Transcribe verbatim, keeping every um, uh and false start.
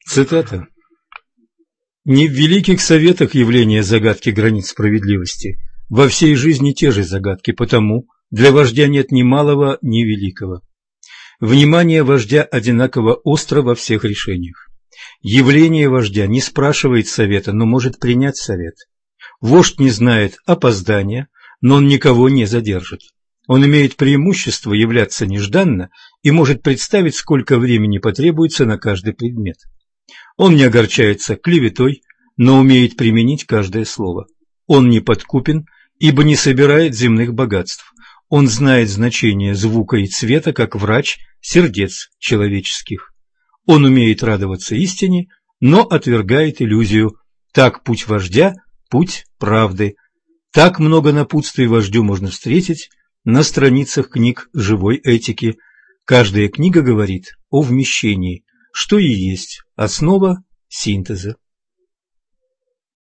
Цитата. «Не в великих советах явление загадки границ справедливости. Во всей жизни те же загадки, потому для вождя нет ни малого, ни великого. Внимание вождя одинаково остро во всех решениях. Явление вождя не спрашивает совета, но может принять совет. Вождь не знает опоздания, но он никого не задержит. Он имеет преимущество являться нежданно и может представить, сколько времени потребуется на каждый предмет. Он не огорчается клеветой, но умеет применить каждое слово. Он не подкупен, ибо не собирает земных богатств. Он знает значение звука и цвета, как врач сердец человеческих. Он умеет радоваться истине, но отвергает иллюзию. Так путь вождя – путь правды. Так много напутствий вождю можно встретить на страницах книг живой этики. Каждая книга говорит о вмещении, что и есть основа синтеза.